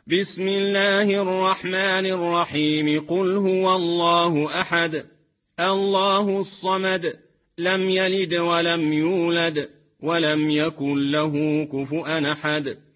بسم الله الرحمن الرحيم قل هو الله أحد الله الصمد لم يلد ولم يولد ولم يكن له كفؤا أحد